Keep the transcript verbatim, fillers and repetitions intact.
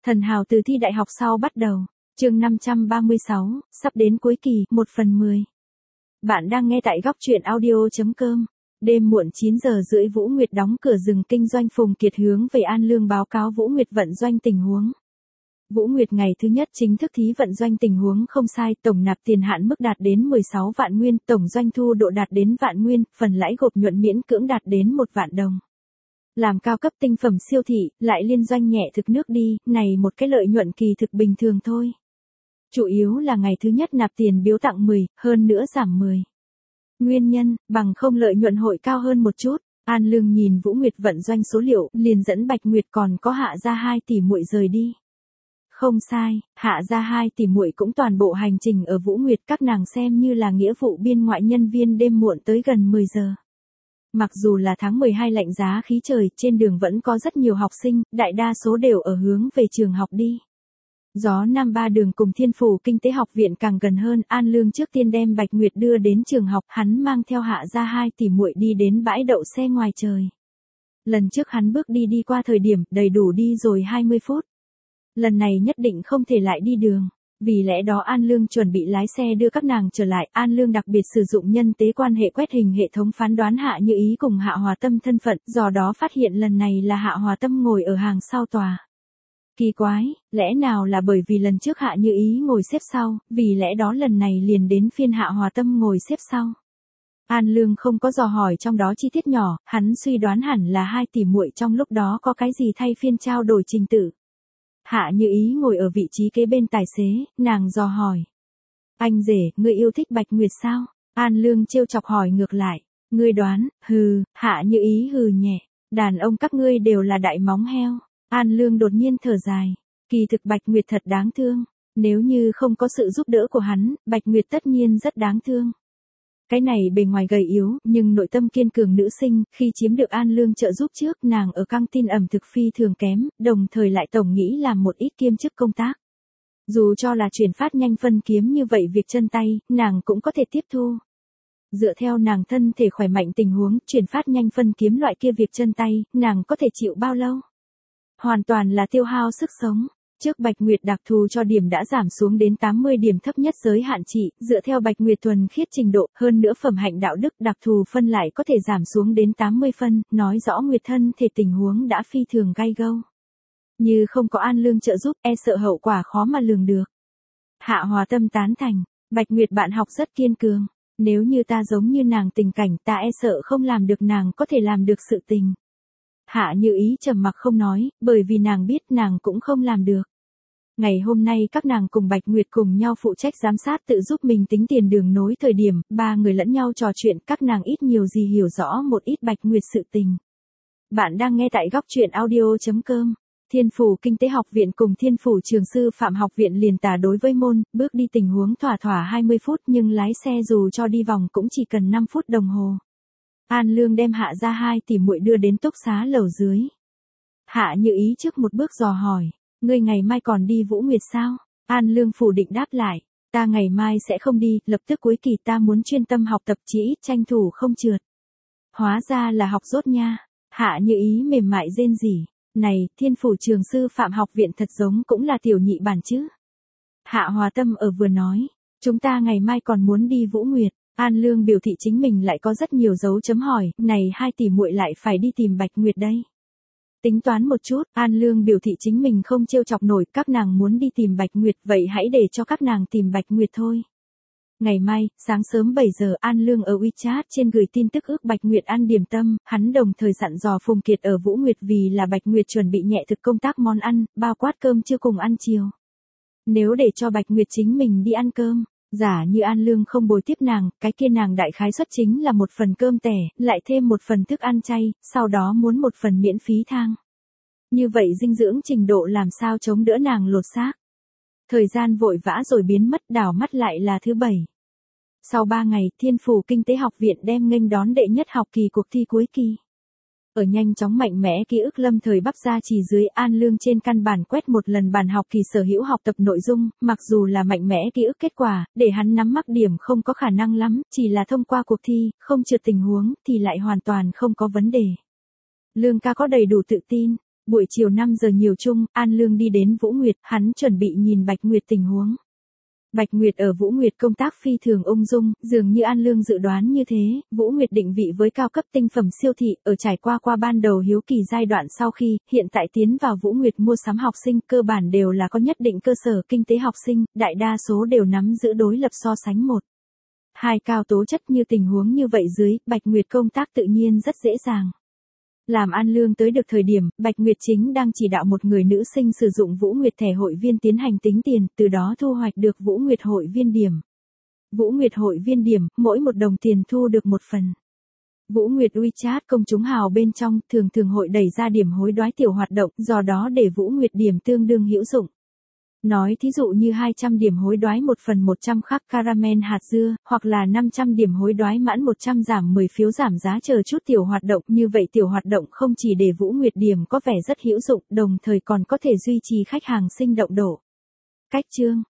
Thần hào từ thi đại học sau bắt đầu. Chương năm trăm ba mươi sáu, sắp đến cuối kỳ, một phần mười. Bạn đang nghe tại góc truyện audio chấm com. Đêm muộn chín giờ rưỡi Vũ Nguyệt đóng cửa dừng kinh doanh, Phùng Kiệt hướng về An Lương báo cáo Vũ Nguyệt vận doanh tình huống. Vũ Nguyệt ngày thứ nhất chính thức thí vận doanh tình huống không sai, tổng nạp tiền hạn mức đạt đến mười sáu vạn nguyên, tổng doanh thu độ đạt đến vạn nguyên, phần lãi gộp nhuận miễn cưỡng đạt đến một vạn đồng. Làm cao cấp tinh phẩm siêu thị, lại liên doanh nhẹ thực nước đi, này một cái lợi nhuận kỳ thực bình thường thôi. Chủ yếu là ngày thứ nhất nạp tiền biếu tặng mười, hơn nữa giảm mười. Nguyên nhân, bằng không lợi nhuận hội cao hơn một chút. An Lương nhìn Vũ Nguyệt vận doanh số liệu, liền dẫn Bạch Nguyệt còn có Hạ gia hai tỷ muội rời đi. Không sai, Hạ gia hai tỷ muội cũng toàn bộ hành trình ở Vũ Nguyệt, các nàng xem như là nghĩa vụ biên ngoại nhân viên đêm muộn tới gần mười giờ. Mặc dù là tháng mười hai lạnh giá khí trời, trên đường vẫn có rất nhiều học sinh, đại đa số đều ở hướng về trường học đi. Gió Nam Ba Đường cùng Thiên Phủ Kinh tế học viện càng gần hơn, An Lương trước tiên đem Bạch Nguyệt đưa đến trường học, hắn mang theo Hạ gia hai tỷ muội đi đến bãi đậu xe ngoài trời. Lần trước hắn bước đi đi qua thời điểm, đầy đủ đi rồi hai mươi phút. Lần này nhất định không thể lại đi đường. Vì lẽ đó An Lương chuẩn bị lái xe đưa các nàng trở lại. An Lương đặc biệt sử dụng nhân tế quan hệ quét hình hệ thống phán đoán Hạ Như Ý cùng Hạ Hòa Tâm thân phận, do đó phát hiện lần này là Hạ Hòa Tâm ngồi ở hàng sau tòa. Kỳ quái, lẽ nào là bởi vì lần trước Hạ Như Ý ngồi xếp sau, vì lẽ đó lần này liền đến phiên Hạ Hòa Tâm ngồi xếp sau. An Lương không có dò hỏi trong đó chi tiết nhỏ, hắn suy đoán hẳn là hai tỷ muội trong lúc đó có cái gì thay phiên trao đổi trình tự. Hạ Như Ý ngồi ở vị trí kế bên tài xế, nàng dò hỏi. Anh rể, ngươi yêu thích Bạch Nguyệt sao? An Lương trêu chọc hỏi ngược lại. Ngươi đoán, hừ, Hạ Như Ý hừ nhẹ. Đàn ông các ngươi đều là đại móng heo. An Lương đột nhiên thở dài. Kỳ thực Bạch Nguyệt thật đáng thương. Nếu như không có sự giúp đỡ của hắn, Bạch Nguyệt tất nhiên rất đáng thương. Cái này bề ngoài gầy yếu, nhưng nội tâm kiên cường nữ sinh, khi chiếm được An Lương trợ giúp trước, nàng ở căng tin ẩm thực phi thường kém, đồng thời lại tổng nghĩ làm một ít kiêm chức công tác. Dù cho là chuyển phát nhanh phân kiếm như vậy việc chân tay, nàng cũng có thể tiếp thu. Dựa theo nàng thân thể khỏe mạnh tình huống, chuyển phát nhanh phân kiếm loại kia việc chân tay, nàng có thể chịu bao lâu? Hoàn toàn là tiêu hao sức sống. Trước Bạch Nguyệt đặc thù cho điểm đã giảm xuống đến tám mươi điểm, thấp nhất giới hạn trị, dựa theo Bạch Nguyệt thuần khiết trình độ, hơn nữa phẩm hạnh đạo đức đặc thù phân lại có thể giảm xuống đến tám mươi phân, nói rõ Nguyệt thân thể tình huống đã phi thường gay gâu. Như không có An Lương trợ giúp, e sợ hậu quả khó mà lường được. Hạ Hòa Tâm tán thành, Bạch Nguyệt bạn học rất kiên cường, nếu như ta giống như nàng tình cảnh, ta e sợ không làm được nàng có thể làm được sự tình. Hạ Như Ý trầm mặc không nói, bởi vì nàng biết nàng cũng không làm được. Ngày hôm nay các nàng cùng Bạch Nguyệt cùng nhau phụ trách giám sát tự giúp mình tính tiền đường nối thời điểm, ba người lẫn nhau trò chuyện, các nàng ít nhiều gì hiểu rõ một ít Bạch Nguyệt sự tình. Bạn đang nghe tại góc truyện audio chấm com. Thiên Phủ Kinh tế học viện cùng Thiên Phủ Trường sư Phạm học viện liền tả đối với môn, bước đi tình huống thỏa thỏa hai mươi phút, nhưng lái xe dù cho đi vòng cũng chỉ cần năm phút đồng hồ. An Lương đem Hạ gia hai tỷ muội đưa đến túc xá lầu dưới. Hạ Như Ý trước một bước dò hỏi, ngươi ngày mai còn đi Vũ Nguyệt sao? An Lương phủ định đáp lại, ta ngày mai sẽ không đi, lập tức cuối kỳ ta muốn chuyên tâm học tập, chỉ ít tranh thủ không trượt. Hóa ra là học dốt nha. Hạ Như Ý mềm mại rên rỉ, này, Thiên Phủ Trường sư Phạm học viện thật giống cũng là tiểu nhị bản chứ. Hạ Hòa Tâm ở vừa nói, chúng ta ngày mai còn muốn đi Vũ Nguyệt. An Lương biểu thị chính mình lại có rất nhiều dấu chấm hỏi, này hai tỷ muội lại phải đi tìm Bạch Nguyệt đây. Tính toán một chút, An Lương biểu thị chính mình không trêu chọc nổi, các nàng muốn đi tìm Bạch Nguyệt, vậy hãy để cho các nàng tìm Bạch Nguyệt thôi. Ngày mai, sáng sớm bảy giờ, An Lương ở WeChat trên gửi tin tức ước Bạch Nguyệt ăn điểm tâm, hắn đồng thời dặn dò Phùng Kiệt ở Vũ Nguyệt vì là Bạch Nguyệt chuẩn bị nhẹ thực công tác món ăn, bao quát cơm trưa cùng ăn chiều. Nếu để cho Bạch Nguyệt chính mình đi ăn cơm, giả như An Lương không bồi tiếp nàng, cái kia nàng đại khái suất chính là một phần cơm tẻ, lại thêm một phần thức ăn chay, sau đó muốn một phần miễn phí thang. Như vậy dinh dưỡng trình độ làm sao chống đỡ nàng lột xác. Thời gian vội vã rồi biến mất, đảo mắt lại là thứ bảy. Sau ba ngày, Thiên Phủ Kinh tế học viện đem nghênh đón đệ nhất học kỳ cuộc thi cuối kỳ. Ở nhanh chóng mạnh mẽ ký ức lâm thời bắp ra chỉ dưới, An Lương trên căn bản quét một lần bản học kỳ sở hữu học tập nội dung, mặc dù là mạnh mẽ ký ức kết quả, để hắn nắm mắc điểm không có khả năng lắm, chỉ là thông qua cuộc thi, không trượt tình huống, thì lại hoàn toàn không có vấn đề. Lương ca có đầy đủ tự tin. Buổi chiều năm giờ nhiều chung, An Lương đi đến Vũ Nguyệt, hắn chuẩn bị nhìn Bạch Nguyệt tình huống. Bạch Nguyệt ở Vũ Nguyệt công tác phi thường ung dung, dường như An Lương dự đoán như thế, Vũ Nguyệt định vị với cao cấp tinh phẩm siêu thị, ở trải qua qua ban đầu hiếu kỳ giai đoạn sau khi, hiện tại tiến vào Vũ Nguyệt mua sắm học sinh, cơ bản đều là có nhất định cơ sở kinh tế học sinh, đại đa số đều nắm giữ đối lập so sánh một. Hai cao tố chất như tình huống như vậy dưới, Bạch Nguyệt công tác tự nhiên rất dễ dàng. Làm An Lương tới được thời điểm, Bạch Nguyệt chính đang chỉ đạo một người nữ sinh sử dụng Vũ Nguyệt thẻ hội viên tiến hành tính tiền, từ đó thu hoạch được Vũ Nguyệt hội viên điểm. Vũ Nguyệt hội viên điểm, mỗi một đồng tiền thu được một phần. Vũ Nguyệt WeChat công chúng hào bên trong thường thường hội đẩy ra điểm hối đoái tiểu hoạt động, do đó để Vũ Nguyệt điểm tương đương hữu dụng. Nói thí dụ như hai trăm điểm hối đoái một phần một trăm khắc caramel hạt dưa, hoặc là năm trăm điểm hối đoái mãn một trăm giảm mười phiếu giảm giá chờ chút tiểu hoạt động, như vậy tiểu hoạt động không chỉ để Vũ Nguyệt điểm có vẻ rất hữu dụng, đồng thời còn có thể duy trì khách hàng sinh động độ. Cách chương